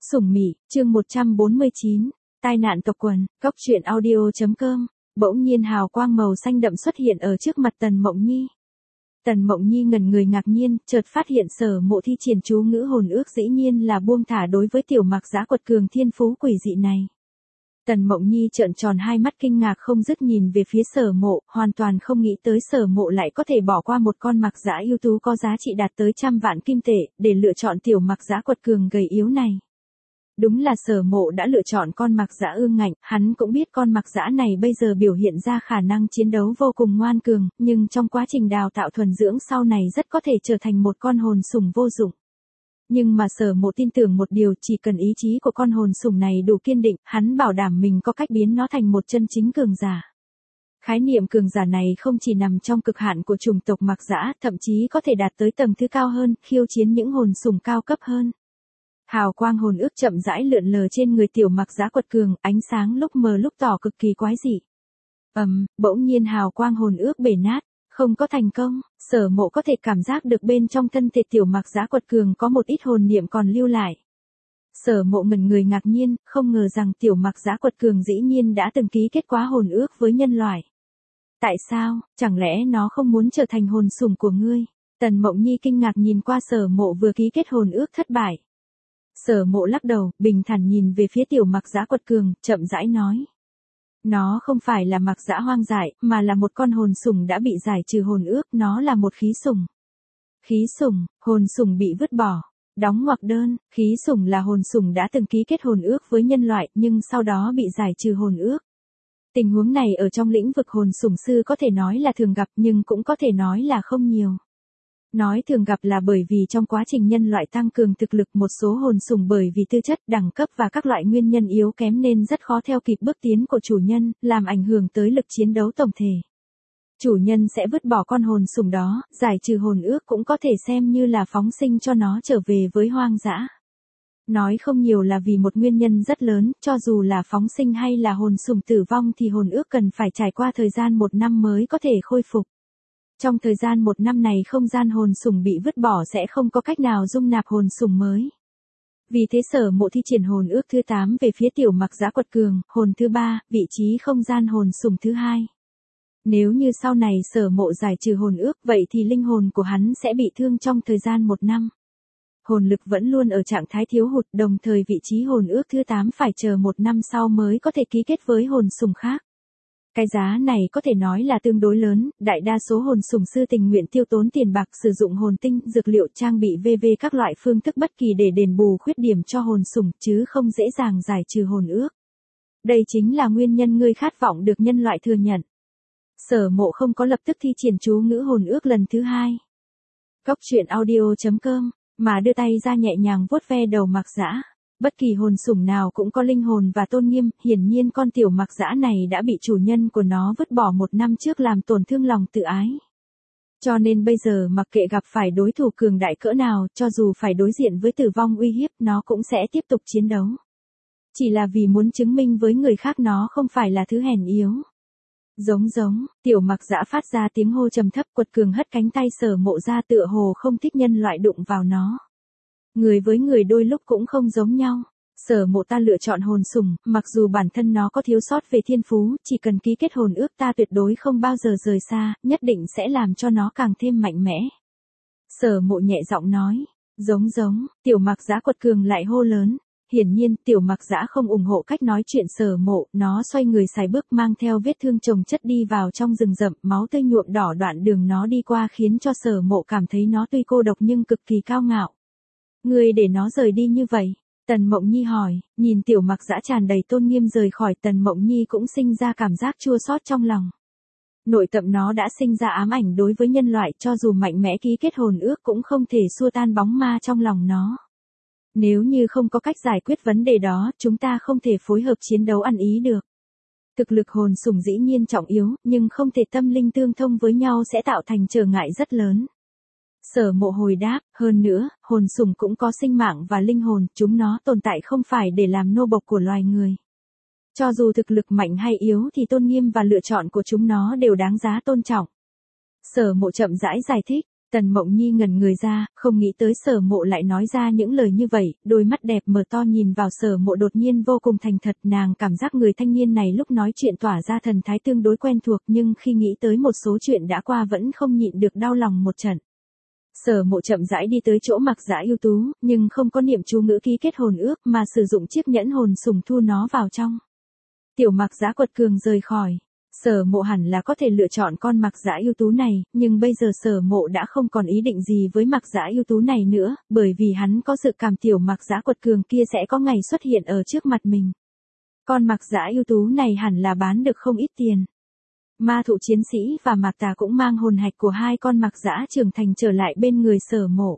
Sủng Mị, chương 149, tai nạn tộc quần, Cốc truyện audio.com. Bỗng nhiên hào quang màu xanh đậm xuất hiện ở trước mặt Tần Mộng Nhi. Tần Mộng Nhi ngẩn người ngạc nhiên, chợt phát hiện Sở Mộ thi triển chú ngữ hồn ước dĩ nhiên là buông thả đối với tiểu mặc dã quật cường thiên phú quỷ dị này. Tần Mộng Nhi trợn tròn hai mắt kinh ngạc không dứt nhìn về phía Sở Mộ, hoàn toàn không nghĩ tới Sở Mộ lại có thể bỏ qua một con mặc dã ưu tú có giá trị đạt tới 100 vạn kim tệ, để lựa chọn tiểu mặc dã quật cường gầy yếu này. Đúng là Sở Mộ đã lựa chọn con mặc dã ương ngạnh, hắn cũng biết con mặc dã này bây giờ biểu hiện ra khả năng chiến đấu vô cùng ngoan cường, nhưng trong quá trình đào tạo thuần dưỡng sau này rất có thể trở thành một con hồn sủng vô dụng. Nhưng mà Sở Mộ tin tưởng một điều, chỉ cần ý chí của con hồn sủng này đủ kiên định, hắn bảo đảm mình có cách biến nó thành một chân chính cường giả. Khái niệm cường giả này không chỉ nằm trong cực hạn của chủng tộc mặc dã, thậm chí có thể đạt tới tầng thứ cao hơn, khiêu chiến những hồn sủng cao cấp hơn. Hào quang hồn ước chậm rãi lượn lờ trên người tiểu mặc dã quật cường, ánh sáng lúc mờ lúc tỏ cực kỳ quái dị. Bỗng nhiên hào quang hồn ước bể nát, không có thành công, Sở Mộ có thể cảm giác được bên trong thân thể tiểu mặc dã quật cường có một ít hồn niệm còn lưu lại. Sở Mộ ngẩn người ngạc nhiên, không ngờ rằng tiểu mặc dã quật cường dĩ nhiên đã từng ký kết quá hồn ước với nhân loại. Tại sao, chẳng lẽ nó không muốn trở thành hồn sủng của ngươi? Tần Mộng Nhi kinh ngạc nhìn qua Sở Mộ vừa ký kết hồn ước thất bại. Sở Mộ lắc đầu, bình thản nhìn về phía tiểu mặc dã quật cường, chậm rãi nói. Nó không phải là mặc dã hoang dại, mà là một con hồn sủng đã bị giải trừ hồn ước, nó là một khí sủng. Khí sủng, hồn sủng bị vứt bỏ. Đóng ngoặc đơn, khí sủng là hồn sủng đã từng ký kết hồn ước với nhân loại, nhưng sau đó bị giải trừ hồn ước. Tình huống này ở trong lĩnh vực hồn sủng sư có thể nói là thường gặp nhưng cũng có thể nói là không nhiều. Nói thường gặp là bởi vì trong quá trình nhân loại tăng cường thực lực một số hồn sủng bởi vì tư chất, đẳng cấp và các loại nguyên nhân yếu kém nên rất khó theo kịp bước tiến của chủ nhân, làm ảnh hưởng tới lực chiến đấu tổng thể. Chủ nhân sẽ vứt bỏ con hồn sủng đó, giải trừ hồn ước cũng có thể xem như là phóng sinh cho nó trở về với hoang dã. Nói không nhiều là vì một nguyên nhân rất lớn, cho dù là phóng sinh hay là hồn sủng tử vong thì hồn ước cần phải trải qua thời gian 1 năm mới có thể khôi phục. Trong thời gian 1 năm này không gian hồn sủng bị vứt bỏ sẽ không có cách nào dung nạp hồn sủng mới. Vì thế Sở Mộ thi triển hồn ước thứ 8 về phía tiểu mặc dã quật cường, hồn thứ 3, vị trí không gian hồn sủng thứ 2. Nếu như sau này Sở Mộ giải trừ hồn ước vậy thì linh hồn của hắn sẽ bị thương trong thời gian 1 năm. Hồn lực vẫn luôn ở trạng thái thiếu hụt, đồng thời vị trí hồn ước thứ 8 phải chờ 1 năm sau mới có thể ký kết với hồn sủng khác. Cái giá này có thể nói là tương đối lớn, đại đa số hồn sủng sư tình nguyện tiêu tốn tiền bạc sử dụng hồn tinh, dược liệu, trang bị v.v. các loại phương thức bất kỳ để đền bù khuyết điểm cho hồn sủng chứ không dễ dàng giải trừ hồn ước. Đây chính là nguyên nhân ngươi khát vọng được nhân loại thừa nhận. Sở Mộ không có lập tức thi triển chú ngữ hồn ước lần thứ 2. Cốc truyện audio.com, mà đưa tay ra nhẹ nhàng vuốt ve đầu mặc dã. Bất kỳ hồn sủng nào cũng có linh hồn và tôn nghiêm, hiển nhiên con tiểu mặc dã này đã bị chủ nhân của nó vứt bỏ 1 năm trước làm tổn thương lòng tự ái. Cho nên bây giờ mặc kệ gặp phải đối thủ cường đại cỡ nào, cho dù phải đối diện với tử vong uy hiếp, nó cũng sẽ tiếp tục chiến đấu. Chỉ là vì muốn chứng minh với người khác nó không phải là thứ hèn yếu. Giống, tiểu mặc dã phát ra tiếng hô trầm thấp, quật cường hất cánh tay Sở Mộ ra tựa hồ không thích nhân loại đụng vào nó. Người với người đôi lúc cũng không giống nhau. Sở Mộ ta lựa chọn hồn sủng, mặc dù bản thân nó có thiếu sót về thiên phú, chỉ cần ký kết hồn ước ta tuyệt đối không bao giờ rời xa, nhất định sẽ làm cho nó càng thêm mạnh mẽ. Sở Mộ nhẹ giọng nói, giống, tiểu mặc dã quật cường lại hô lớn. Hiển nhiên, tiểu mặc dã không ủng hộ cách nói chuyện Sở Mộ, nó xoay người sải bước mang theo vết thương chồng chất đi vào trong rừng rậm, máu tươi nhuộm đỏ đoạn đường nó đi qua khiến cho Sở Mộ cảm thấy nó tuy cô độc nhưng cực kỳ cao ngạo. Ngươi để nó rời đi như vậy? Tần Mộng Nhi hỏi, nhìn tiểu mặc dã tràn đầy tôn nghiêm rời khỏi, Tần Mộng Nhi cũng sinh ra cảm giác chua xót trong lòng. Nội tâm nó đã sinh ra ám ảnh đối với nhân loại, cho dù mạnh mẽ ký kết hồn ước cũng không thể xua tan bóng ma trong lòng nó. Nếu như không có cách giải quyết vấn đề đó, chúng ta không thể phối hợp chiến đấu ăn ý được. Thực lực hồn sủng dĩ nhiên trọng yếu, nhưng không thể tâm linh tương thông với nhau sẽ tạo thành trở ngại rất lớn. Sở Mộ hồi đáp, hơn nữa, hồn sủng cũng có sinh mạng và linh hồn, chúng nó tồn tại không phải để làm nô bộc của loài người. Cho dù thực lực mạnh hay yếu thì tôn nghiêm và lựa chọn của chúng nó đều đáng giá tôn trọng. Sở Mộ chậm rãi giải thích, Tần Mộng Nhi ngẩn người ra, không nghĩ tới Sở Mộ lại nói ra những lời như vậy, đôi mắt đẹp mở to nhìn vào Sở Mộ đột nhiên vô cùng thành thật, nàng cảm giác người thanh niên này lúc nói chuyện tỏa ra thần thái tương đối quen thuộc, nhưng khi nghĩ tới một số chuyện đã qua vẫn không nhịn được đau lòng một trận. Sở Mộ chậm rãi đi tới chỗ Mạc Dã ưu tú, nhưng không có niệm chú ngữ ký kết hồn ước mà sử dụng chiếc nhẫn hồn sủng thu nó vào trong. Tiểu Mạc Dã quật cường rời khỏi. Sở Mộ hẳn là có thể lựa chọn con Mạc Dã ưu tú này, nhưng bây giờ Sở Mộ đã không còn ý định gì với Mạc Dã ưu tú này nữa, bởi vì hắn có dự cảm tiểu Mạc Dã quật cường kia sẽ có ngày xuất hiện ở trước mặt mình. Con Mạc Dã ưu tú này hẳn là bán được không ít tiền. Ma thụ chiến sĩ và Mạc Tà cũng mang hồn hạch của hai con Mạc Dã trưởng thành trở lại bên người Sở Mộ.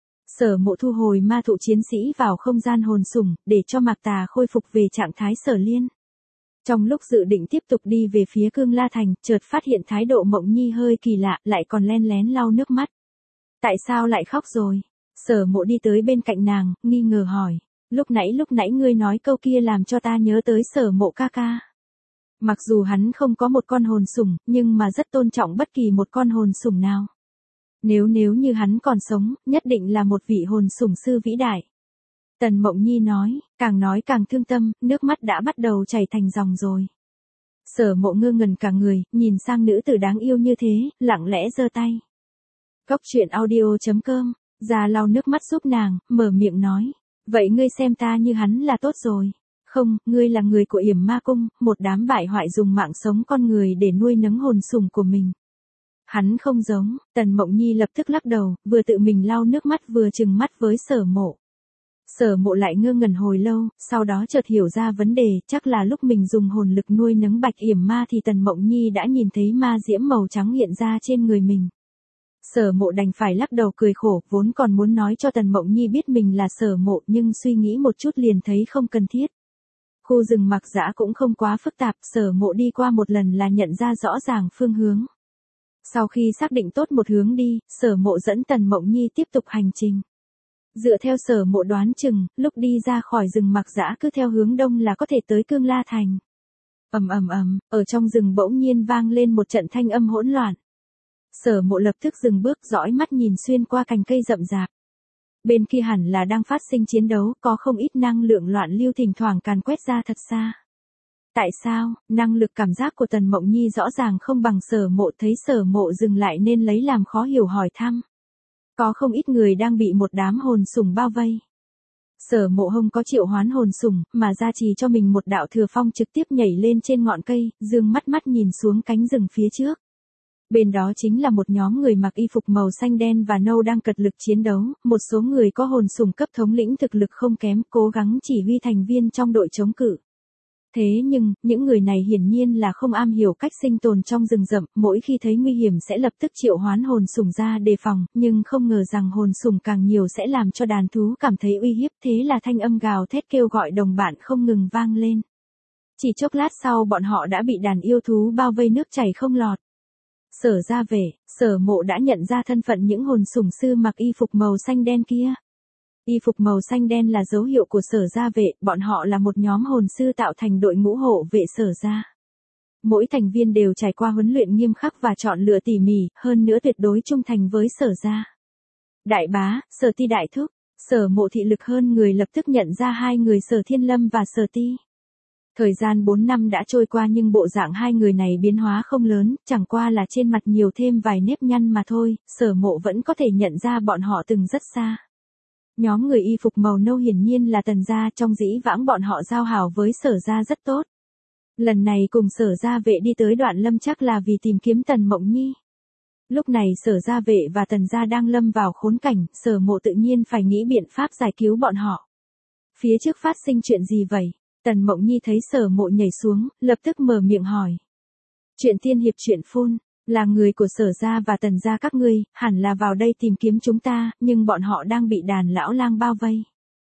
Sở Mộ thu hồi ma thụ chiến sĩ vào không gian hồn sủng, để cho Mạc Tà khôi phục về trạng thái Sở Liên. Trong lúc dự định tiếp tục đi về phía Cương La Thành, chợt phát hiện thái độ Mộng Nhi hơi kỳ lạ, lại còn len lén lau nước mắt. Tại sao lại khóc rồi? Sở Mộ đi tới bên cạnh nàng, nghi ngờ hỏi. Lúc nãy ngươi nói câu kia làm cho ta nhớ tới Sở Mộ ca ca. Mặc dù hắn không có một con hồn sủng, nhưng mà rất tôn trọng bất kỳ một con hồn sủng nào. Nếu như hắn còn sống, nhất định là một vị hồn sủng sư vĩ đại. Tần Mộng Nhi nói càng thương tâm, nước mắt đã bắt đầu chảy thành dòng rồi. Sở Mộ ngơ ngẩn cả người, nhìn sang nữ tử đáng yêu như thế, lặng lẽ giơ tay. Cốc truyện audio.com, ra lau nước mắt giúp nàng, mở miệng nói. Vậy ngươi xem ta như hắn là tốt rồi. Không, ngươi là người của Yểm Ma Cung, một đám bại hoại dùng mạng sống con người để nuôi nấng hồn sủng của mình. Hắn không giống, Tần Mộng Nhi lập tức lắc đầu, vừa tự mình lau nước mắt vừa trừng mắt với Sở Mộ. Sở Mộ lại ngơ ngẩn hồi lâu, sau đó chợt hiểu ra vấn đề, chắc là lúc mình dùng hồn lực nuôi nấng Bạch Yểm Ma thì Tần Mộng Nhi đã nhìn thấy ma diễm màu trắng hiện ra trên người mình. Sở Mộ đành phải lắc đầu cười khổ, vốn còn muốn nói cho Tần Mộng Nhi biết mình là Sở Mộ, nhưng suy nghĩ một chút liền thấy không cần thiết. Khu rừng Mạc Dã cũng không quá phức tạp, Sở Mộ đi qua một lần là nhận ra rõ ràng phương hướng. Sau khi xác định tốt một hướng đi, Sở Mộ dẫn Tần Mộng Nhi tiếp tục hành trình. Dựa theo Sở Mộ đoán chừng, lúc đi ra khỏi rừng Mạc Dã cứ theo hướng đông là có thể tới Cương La Thành. Ở trong rừng bỗng nhiên vang lên một trận thanh âm hỗn loạn. Sở Mộ lập tức dừng bước dõi mắt nhìn xuyên qua cành cây rậm rạp. Bên kia hẳn là đang phát sinh chiến đấu, có không ít năng lượng loạn lưu thỉnh thoảng càn quét ra thật xa. Tại sao, năng lực cảm giác của Tần Mộng Nhi rõ ràng không bằng Sở Mộ, thấy Sở Mộ dừng lại nên lấy làm khó hiểu hỏi thăm. Có không ít người đang bị một đám hồn sủng bao vây. Sở Mộ không có triệu hoán hồn sủng, mà gia trì cho mình một đạo thừa phong trực tiếp nhảy lên trên ngọn cây, dương mắt nhìn xuống cánh rừng phía trước. Bên đó chính là một nhóm người mặc y phục màu xanh đen và nâu đang cật lực chiến đấu, một số người có hồn sủng cấp thống lĩnh thực lực không kém, cố gắng chỉ huy thành viên trong đội chống cự. Thế nhưng, những người này hiển nhiên là không am hiểu cách sinh tồn trong rừng rậm, mỗi khi thấy nguy hiểm sẽ lập tức triệu hoán hồn sủng ra đề phòng, nhưng không ngờ rằng hồn sủng càng nhiều sẽ làm cho đàn thú cảm thấy uy hiếp, thế là thanh âm gào thét kêu gọi đồng bạn không ngừng vang lên. Chỉ chốc lát sau bọn họ đã bị đàn yêu thú bao vây nước chảy không lọt. Sở ra về, Sở Mộ đã nhận ra thân phận những hồn sủng sư mặc y phục màu xanh đen kia. Y phục màu xanh đen là dấu hiệu của Sở gia vệ, bọn họ là một nhóm hồn sư tạo thành đội ngũ hộ vệ Sở gia. Mỗi thành viên đều trải qua huấn luyện nghiêm khắc và chọn lựa tỉ mỉ, hơn nữa tuyệt đối trung thành với Sở gia. Đại bá, Sở Ti đại thúc, Sở Mộ thị lực hơn người lập tức nhận ra hai người Sở Thiên Lâm và Sở Ti. Thời gian 4 năm đã trôi qua nhưng bộ dạng hai người này biến hóa không lớn, chẳng qua là trên mặt nhiều thêm vài nếp nhăn mà thôi, Sở Mộ vẫn có thể nhận ra bọn họ từng rất xa. Nhóm người y phục màu nâu hiển nhiên là Tần gia, trong dĩ vãng bọn họ giao hảo với Sở gia rất tốt. Lần này cùng Sở gia vệ đi tới Đoạn Lâm chắc là vì tìm kiếm Tần Mộng Nhi. Lúc này Sở gia vệ và Tần gia đang lâm vào khốn cảnh, Sở Mộ tự nhiên phải nghĩ biện pháp giải cứu bọn họ. Phía trước phát sinh chuyện gì vậy? Tần Mộng Nhi thấy Sở Mộ nhảy xuống, lập tức mở miệng hỏi. Chuyện tiên hiệp chuyện phun, là người của Sở gia và Tần gia các ngươi, hẳn là vào đây tìm kiếm chúng ta, nhưng bọn họ đang bị đàn lão lang bao vây.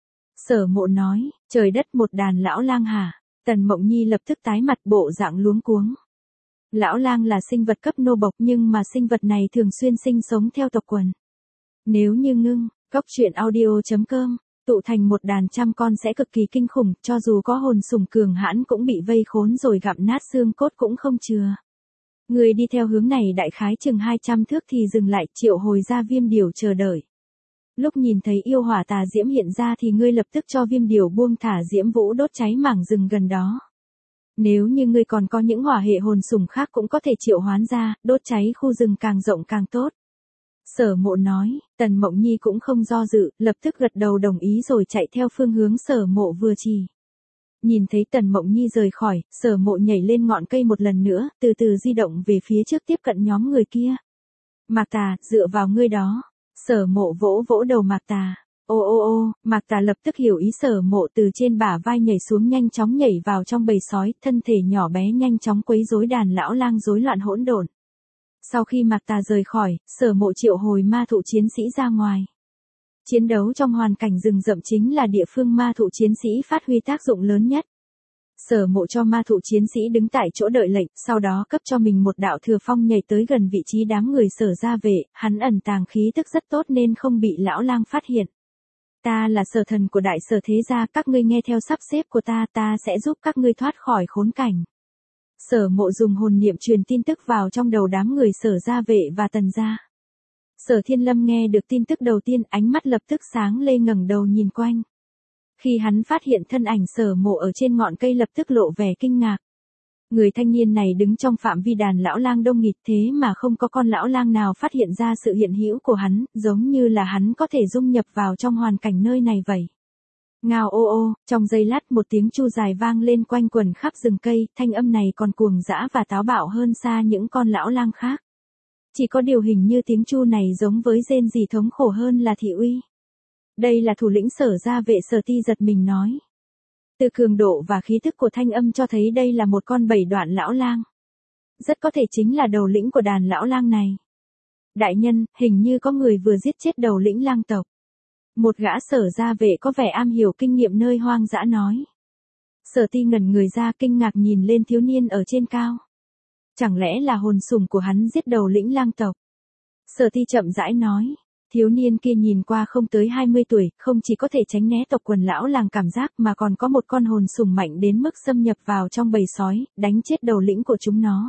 Sở Mộ nói, trời đất, một đàn lão lang hả? Tần Mộng Nhi lập tức tái mặt, bộ dạng luống cuống. Lão lang là sinh vật cấp nô bộc nhưng mà sinh vật này thường xuyên sinh sống theo tộc quần. Nếu như ngưng, cốc truyện audio.com, tụ thành một đàn trăm con sẽ cực kỳ kinh khủng, cho dù có hồn sủng cường hãn cũng bị vây khốn rồi gặm nát xương cốt cũng không chừa. Người đi theo hướng này đại khái chừng 200 thước thì dừng lại, triệu hồi ra viêm điểu chờ đợi. Lúc nhìn thấy yêu hỏa tà diễm hiện ra thì ngươi lập tức cho viêm điểu buông thả diễm vũ đốt cháy mảng rừng gần đó. Nếu như ngươi còn có những hỏa hệ hồn sủng khác cũng có thể triệu hoán ra, đốt cháy khu rừng càng rộng càng tốt. Sở Mộ nói, Tần Mộng Nhi cũng không do dự, lập tức gật đầu đồng ý rồi chạy theo phương hướng Sở Mộ vừa chỉ. Nhìn thấy Tần Mộng Nhi rời khỏi, Sở Mộ nhảy lên ngọn cây một lần nữa, từ từ di động về phía trước tiếp cận nhóm người kia. Mạc Tà, dựa vào ngươi đó. Sở Mộ vỗ vỗ đầu Mạc Tà. Ô ô ô, Mạc Tà lập tức hiểu ý Sở Mộ, từ trên bả vai nhảy xuống, nhanh chóng nhảy vào trong bầy sói, thân thể nhỏ bé nhanh chóng quấy rối đàn lão lang rối loạn hỗn độn. Sau khi Mạc Tà rời khỏi, Sở Mộ triệu hồi ma thụ chiến sĩ ra ngoài. Chiến đấu trong hoàn cảnh rừng rậm chính là địa phương ma thụ chiến sĩ phát huy tác dụng lớn nhất. Sở Mộ cho ma thụ chiến sĩ đứng tại chỗ đợi lệnh, sau đó cấp cho mình một đạo thừa phong nhảy tới gần vị trí đám người Sở gia vệ, hắn ẩn tàng khí tức rất tốt nên không bị lão lang phát hiện. Ta là Sở thần của đại Sở thế gia, các ngươi nghe theo sắp xếp của ta, ta sẽ giúp các ngươi thoát khỏi khốn cảnh. Sở Mộ dùng hồn niệm truyền tin tức vào trong đầu đám người Sở gia vệ và Tần gia. Sở Thiên Lâm nghe được tin tức đầu tiên, ánh mắt lập tức sáng lên, ngẩng đầu nhìn quanh. Khi hắn phát hiện thân ảnh Sở Mộ ở trên ngọn cây lập tức lộ vẻ kinh ngạc. Người thanh niên này đứng trong phạm vi đàn lão lang đông nghịt thế mà không có con lão lang nào phát hiện ra sự hiện hữu của hắn, giống như là hắn có thể dung nhập vào trong hoàn cảnh nơi này vậy. Ngao ô ô, trong giây lát một tiếng chu dài vang lên quanh quần khắp rừng cây, thanh âm này còn cuồng dã và táo bạo hơn xa những con lão lang khác. Chỉ có điều hình như tiếng chu này giống với rên rỉ thống khổ hơn là thị uy. Đây là thủ lĩnh Sở gia vệ. Sở Ti giật mình nói. Từ cường độ và khí thức của thanh âm cho thấy đây là một con 7 đoạn lão lang. Rất có thể chính là đầu lĩnh của đàn lão lang này. Đại nhân, hình như có người vừa giết chết đầu lĩnh lang tộc. Một gã Sở gia vệ có vẻ am hiểu kinh nghiệm nơi hoang dã nói. Sở Ti ngẩn người ra, kinh ngạc nhìn lên thiếu niên ở trên cao. Chẳng lẽ là hồn sủng của hắn giết đầu lĩnh lang tộc? Sở Ti chậm rãi nói. Thiếu niên kia nhìn qua không tới 20 tuổi, không chỉ có thể tránh né tộc quần lão làng cảm giác mà còn có một con hồn sủng mạnh đến mức xâm nhập vào trong bầy sói, đánh chết đầu lĩnh của chúng nó.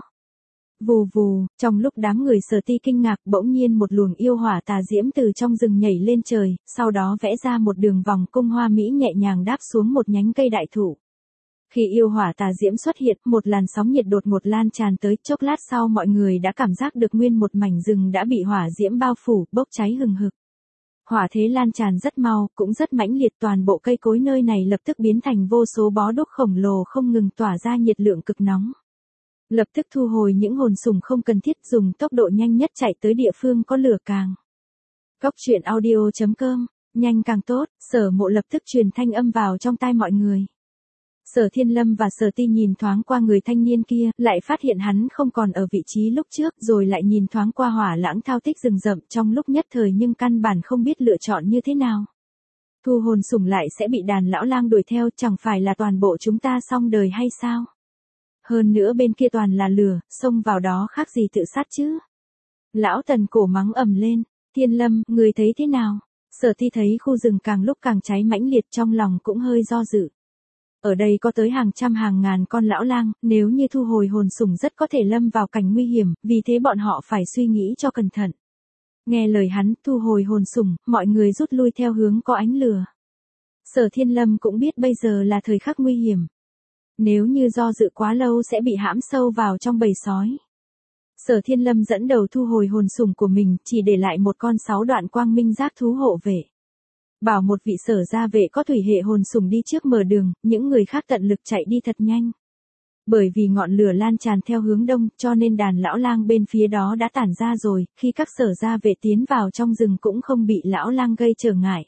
Vù vù, trong lúc đám người Sở Ti kinh ngạc, bỗng nhiên một luồng yêu hỏa tà diễm từ trong rừng nhảy lên trời, sau đó vẽ ra một đường vòng cung hoa mỹ nhẹ nhàng đáp xuống một nhánh cây đại thụ. Khi yêu hỏa tà diễm xuất hiện, một làn sóng nhiệt đột ngột lan tràn tới, chốc lát sau mọi người đã cảm giác được nguyên một mảnh rừng đã bị hỏa diễm bao phủ, bốc cháy hừng hực. Hỏa thế lan tràn rất mau, cũng rất mãnh liệt, toàn bộ cây cối nơi này lập tức biến thành vô số bó đuốc khổng lồ không ngừng tỏa ra nhiệt lượng cực nóng. Lập tức thu hồi những hồn sủng không cần thiết, dùng tốc độ nhanh nhất chạy tới địa phương có lửa càng. Góc truyện audio.com, nhanh càng tốt. Sở Mộ lập tức truyền thanh âm vào trong tai mọi người. Sở Thiên Lâm và Sở Ti nhìn thoáng qua người thanh niên kia, lại phát hiện hắn không còn ở vị trí lúc trước, rồi lại nhìn thoáng qua hỏa lãng thao thích rừng rậm, trong lúc nhất thời nhưng căn bản không biết lựa chọn như thế nào. Thu hồn sủng lại sẽ bị đàn lão lang đuổi theo, chẳng phải là toàn bộ chúng ta xong đời hay sao? Hơn nữa bên kia toàn là lửa, xông vào đó khác gì tự sát chứ? Lão Tần cổ mắng ầm lên. Thiên Lâm, người thấy thế nào? Sở Ti thấy khu rừng càng lúc càng cháy mãnh liệt, trong lòng cũng hơi do dự. Ở đây có tới hàng trăm hàng ngàn con lão lang, nếu như thu hồi hồn sủng rất có thể lâm vào cảnh nguy hiểm, vì thế bọn họ phải suy nghĩ cho cẩn thận. Nghe lời hắn, thu hồi hồn sủng, mọi người rút lui theo hướng có ánh lửa. Sở Thiên Lâm cũng biết bây giờ là thời khắc nguy hiểm. Nếu như do dự quá lâu sẽ bị hãm sâu vào trong bầy sói. Sở Thiên Lâm dẫn đầu thu hồi hồn sủng của mình, chỉ để lại một con 6 đoạn quang minh giác thú hộ vệ. Bảo một vị Sở gia vệ có thủy hệ hồn sủng đi trước mở đường, những người khác tận lực chạy đi thật nhanh. Bởi vì ngọn lửa lan tràn theo hướng đông, cho nên đàn lão lang bên phía đó đã tản ra rồi, khi các Sở gia vệ tiến vào trong rừng cũng không bị lão lang gây trở ngại.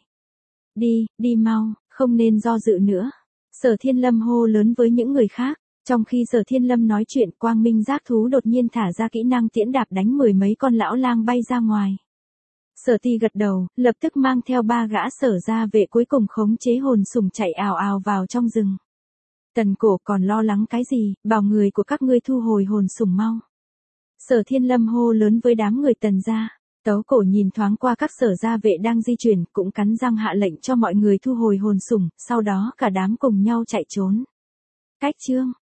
Đi mau, không nên do dự nữa. Sở Thiên Lâm hô lớn với những người khác. Trong khi Sở Thiên Lâm nói chuyện, quang minh giác thú đột nhiên thả ra kỹ năng tiễn đạp đánh 10 mấy con lão lang bay ra ngoài. Sở Ti gật đầu, lập tức mang theo 3 gã Sở gia vệ cuối cùng khống chế hồn sủng chạy ào ào vào trong rừng. Tần cổ còn lo lắng cái gì, bảo người của các ngươi thu hồi hồn sủng mau. Sở Thiên Lâm hô lớn với đám người Tần gia. Tấu cổ nhìn thoáng qua các Sở gia vệ đang di chuyển, cũng cắn răng hạ lệnh cho mọi người thu hồi hồn sủng, sau đó cả đám cùng nhau chạy trốn. Cách chương